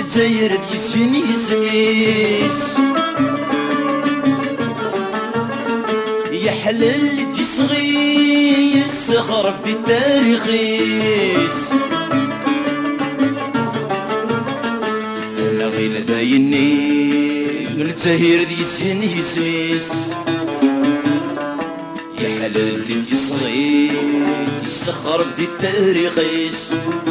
الجزائر يسين يسيس يحلل تيصغي يسخرف في التاريخيس انا غير دايني الجزائر يسين يسيس يحلل تيصغي يسخرف في التاريخيس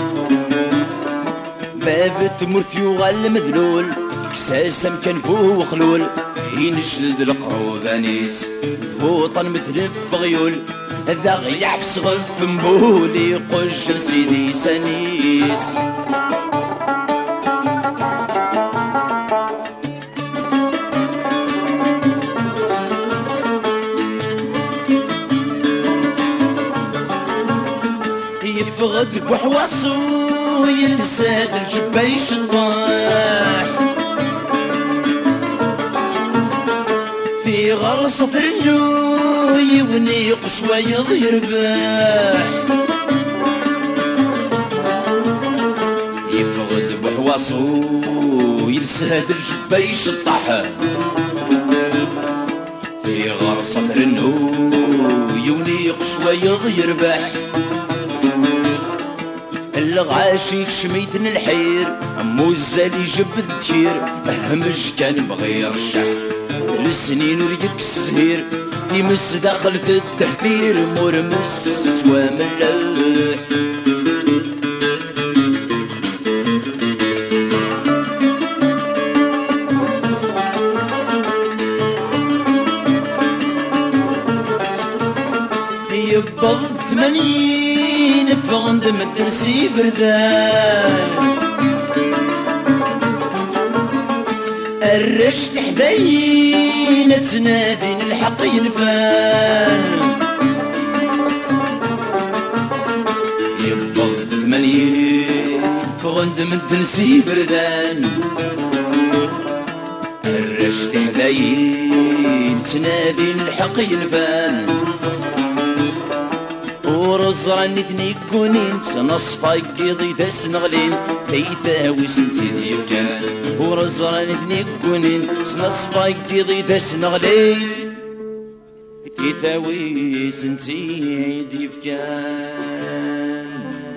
باب تمرت يغال مذلول كساسم كان فوق خلول ينشلد القروبانيس فوطن متلف غيول هذا غيع في صغف مبولي قج سيدي سنيس يفغد بحواصو يلساد الجبايش الضاح في غرصة النو يونيق شوية يرباح يفغد بحواصو يلساد الجبايش الطاح في غرصة النو يونيق شوية يرباح الغاشي شميتن الحير امو الزالي جبد كثير اهمش كان بغي يرشح السنين وريك السهير في مس دخلت التحفير مرمس سوا ملح يبض 80 فغند مدرسي بردان الرشد حدين سنادين الحق ينفان يبض 80 فغند مدرسي بردان الرشد حدين سنادين الحق ينفان ورزراني ثني كونين سنصفا قيضي داس نغلين تيتاوي سنسيدي يفكان ورزراني ثني كونين سنصفا قيضي داس نغلين تيتاوي سنسيدي يفكان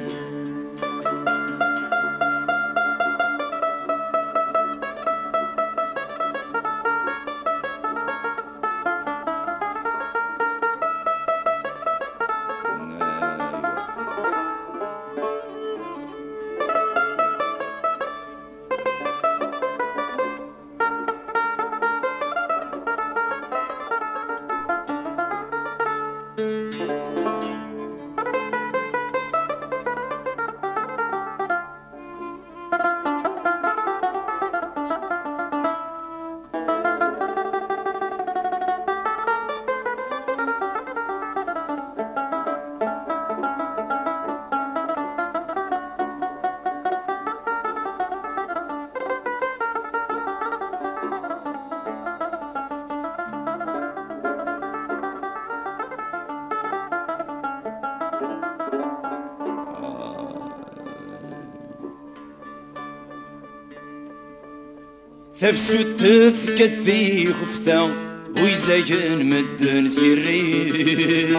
ثفسو تفكت في خفتا ويزاين مدن سري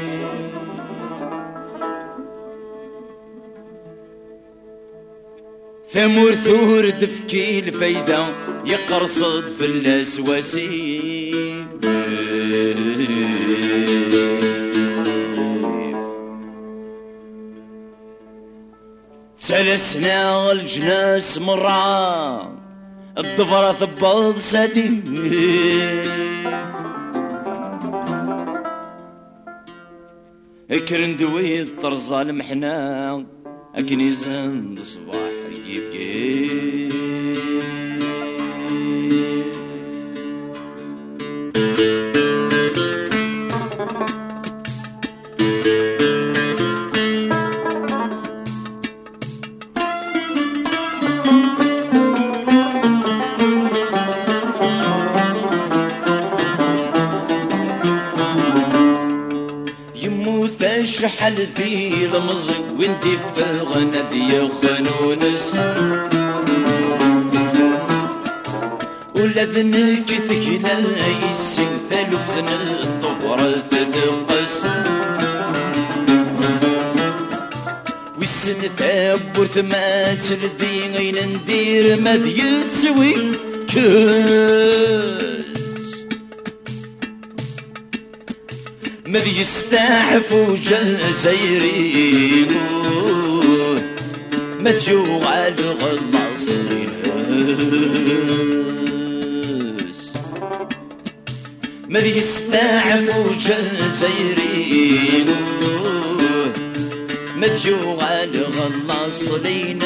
ثمور ثور تفكي الفايدة يقرصد في الاسواسي سلسنا الجناس مرة الضفرة ثباض سادي كرندوي الطرزة المحنا أكنيزان بصباح يبكي شحال في المزق وانتي في الغنى دي خنونس ذنك تكلا يسين ثلث الطبرة تدقس والسن ثبرت ما تلدي غين ندير ما يتسوي كاس ما يستعفو جزايرين ما تجوع الغلاصين ما يستعفو جزايرين ما تجوع الغلاصين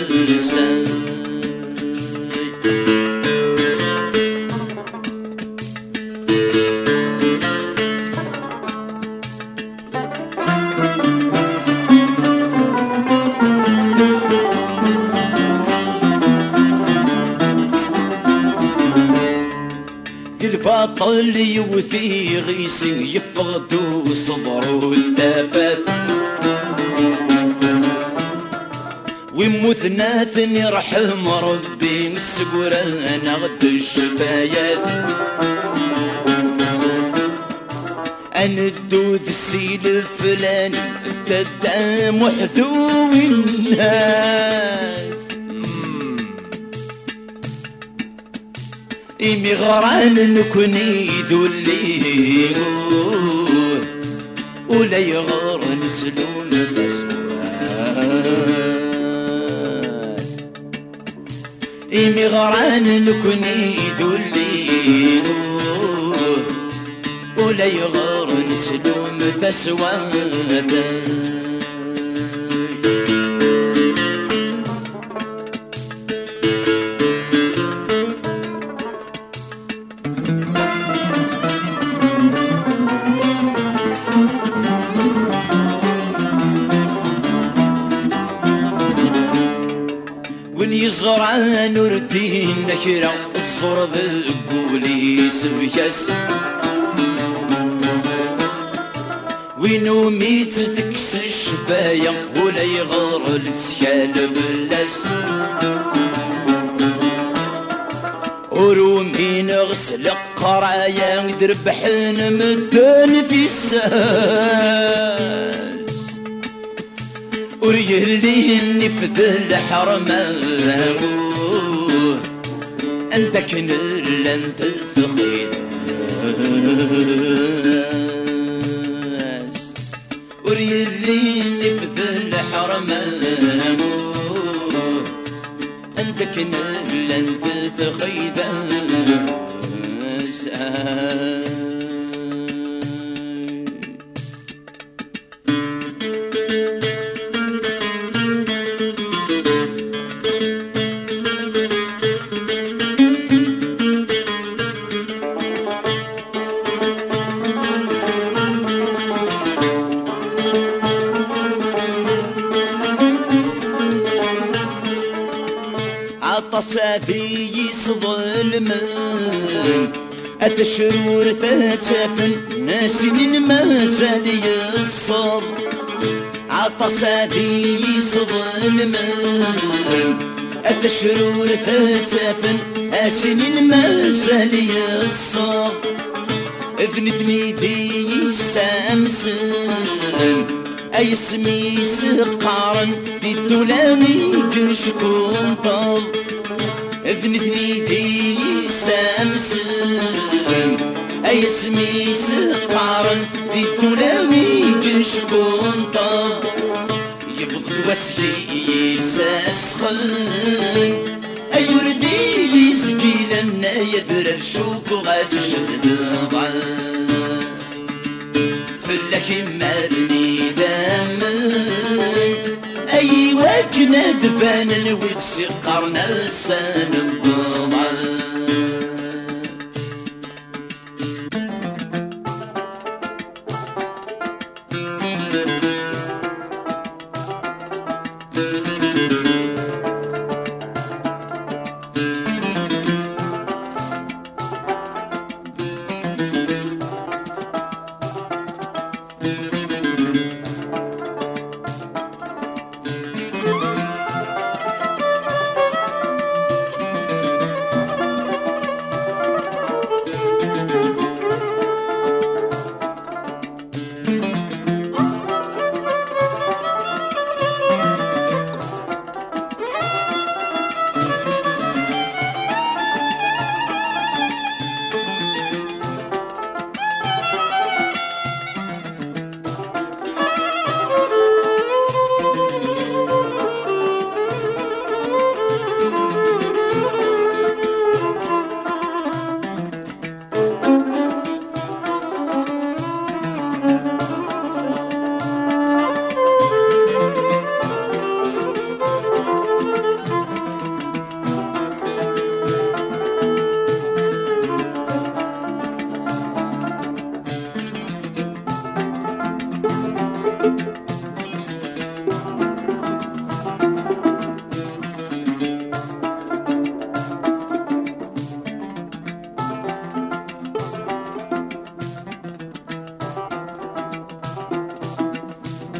البطل يوثي غيسي يفقدو صبرو التفات ويموت ناثن يرحم ربي مسقران غد الشفايات أنا الدود السيل الفلاني تدا محذو الناس إمي غران نكوني دولي ولا يغار نسلون الأسوات إمي غران نكوني دولي ولا يغار نسلون الأسوات يزرع نور الدين نكرة الصور ذقولي سبكس وينو ميت تكس الشفايا ولا يغار السكال بلاس ورومي نغسل قرايا دربحن مدن في الساس وريلي نفذ الحرمان انت كنل انت تخيد وريلي نفذ الحرمان انت كنل انت تخيد عطساتي يصظلم أتشرور ثاتفن ناسين ما زال يصب عطساتي يصظلم أتشرور ثاتفن ناسين ما زال يصب اذنتني دي سامسن أي اسمي سقارن دي الدولامي كشكون طب اذنتني دي سامسن أي اسمي سقارن دي الدولامي كشكون طب يبغض وسلي ساسخن أي وردي يسقي لنا يدر الشوك وغاتشد ضعان فلك مالني دامن أي وكنا دفان الودس قرن السان الضمان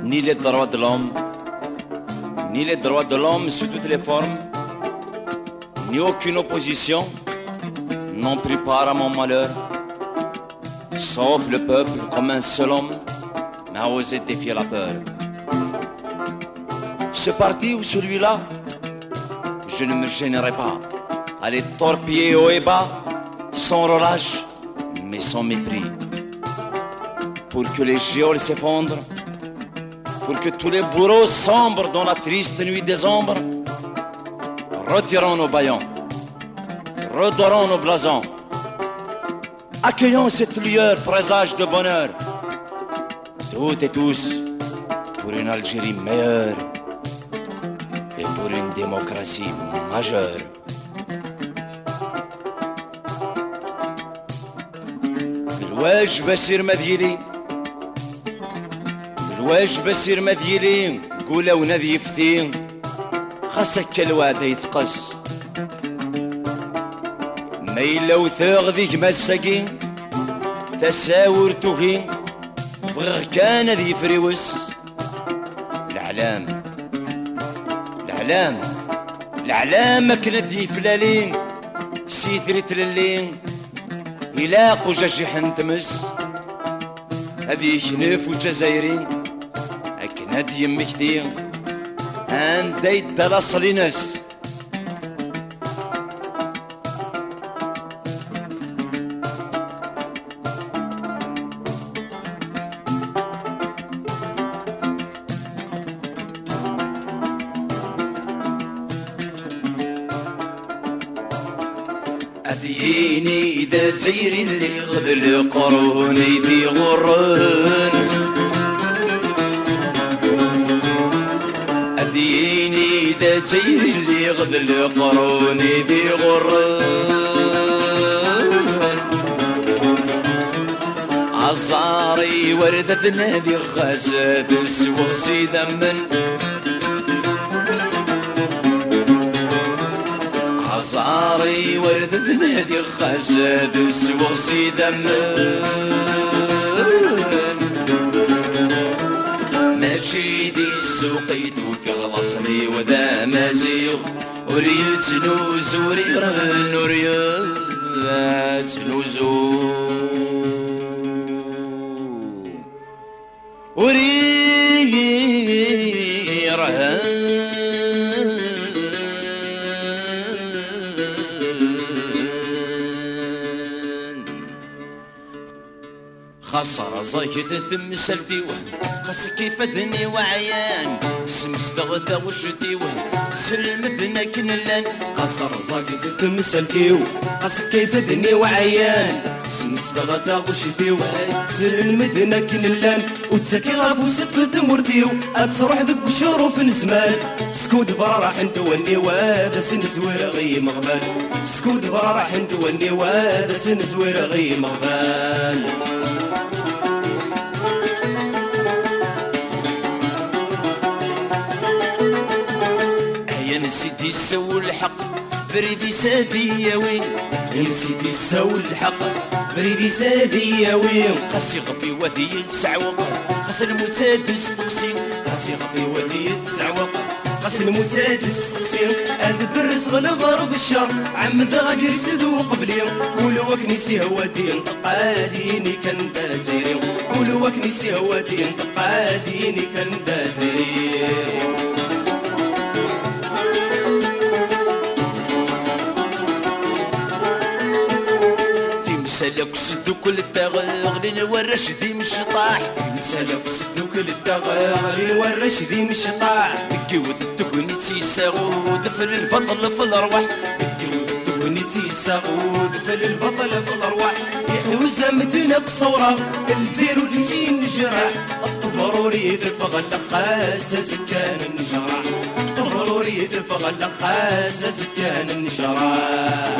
ni les droits de l'homme, ni les droits de l'homme sous toutes les formes, ni aucune opposition n'ont pris part à mon malheur, sauf le peuple comme un seul homme n'a osé défier la peur. Ce parti ou celui-là, je ne me gênerai pas à les torpiller haut et bas, sans relâche, mais sans mépris. Pour que les géoles s'effondrent, pour que tous les bourreaux sombrent dans la triste nuit des ombres, retirons nos bâillons, redorons nos blasons, accueillons cette lueur présage de bonheur, toutes et tous, pour une Algérie meilleure et pour une démocratie majeure. بالواج بسير مذيلي، بالواج بسير مذيلي، قولا ونذي يفتين، خاصك الواد يتقص ميلا وثاغ ذيك مساكين، تساور توهين بغير كان ذي فريوس. العلام العلام العلام كند يفلالين، سيثري تللين إلاق وجاجح تمس، هذي شنف وجزايري أكناد يمكتي عندي الدلاص لناس. أديني إذا زيري اللي غذل قروني في غرون، أديني إذا زيري اللي غذل قروني في غرون، عصاري وردة نادي خاسات السوغسي دمن، عصاري وردة نادي خاسات السوغسي دمن، ماشي دي السوقيت وفي الغصري وذا مازيغ، وريت نوز وريران وريات نوزو وريران خسر زايد ثم سلتي وهم، خاص كيف دني وعيان سمس دغدا وشتي وهم، سلمدنا كنلان خسر زايد ثم سلتي وهم، خاص كيف دني وعيان سمس دغدا وشتي وهم، سلمدنا كنلان وتسكي غافو سفت مرتيو، أتروح ذك بشروف نزمان، سكود برا راح نتوني وهذا سن زوير غي مغبال، سكود برا راح نتوني وهذا سن زوير غي مغبال. نسيتي السو الحق بريدي سادي يا وين، نسيتي السو الحق بريدي سادي يا وين، خاصي غفي وذي السعوق خاص المتادس تقسيم، خاصي غفي وذي السعوق خاص المتادس تقسيم، هذا برز غلغر بالشر عم ذا غادي يرسدو قبلي، قولوا وكنيسي هو دين تقاديني كان داتيري، قولوا وكنيسي هو دين تقاديني كان داتيري. سلك سدو كل التغير لين ورش ذي مش طاح، سلك سدو كل التغير لين ورش ذي مش طاح، تكيوت التكوني تيساغود في البطل في الارواح، تكيوت التكوني تيساغود في البطل في الارواح، يحوز مدينة بصورة الجزير والجين الجراح، الطفروري يدفغ اللخاسة سكان النجراح، الطفروري يدفغ اللخاسة سكان النجراح.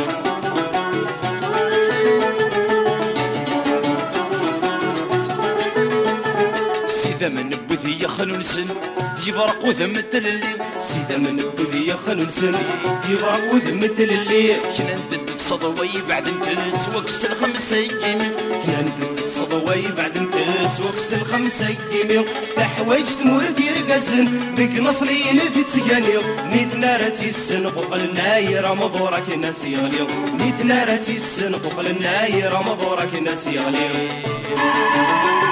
سيدا من بذي يخلو نسن يفرق وذم التللي، سيدا من بذي يخلو نسن يفرق وذم التللي، كنا ندد صدوي بعد ندد وكس الخمسين، كنا ندد صدوي ضوي بعد نتس وكس الخمسة قيمي تحويج تمور دير قزن ذيك نصرين تتسقانيو نيت نارتي السنق وقلنا رمضورك ناس يغليو نيت نارتي السنق وقلنا رمضورك ناس يغليو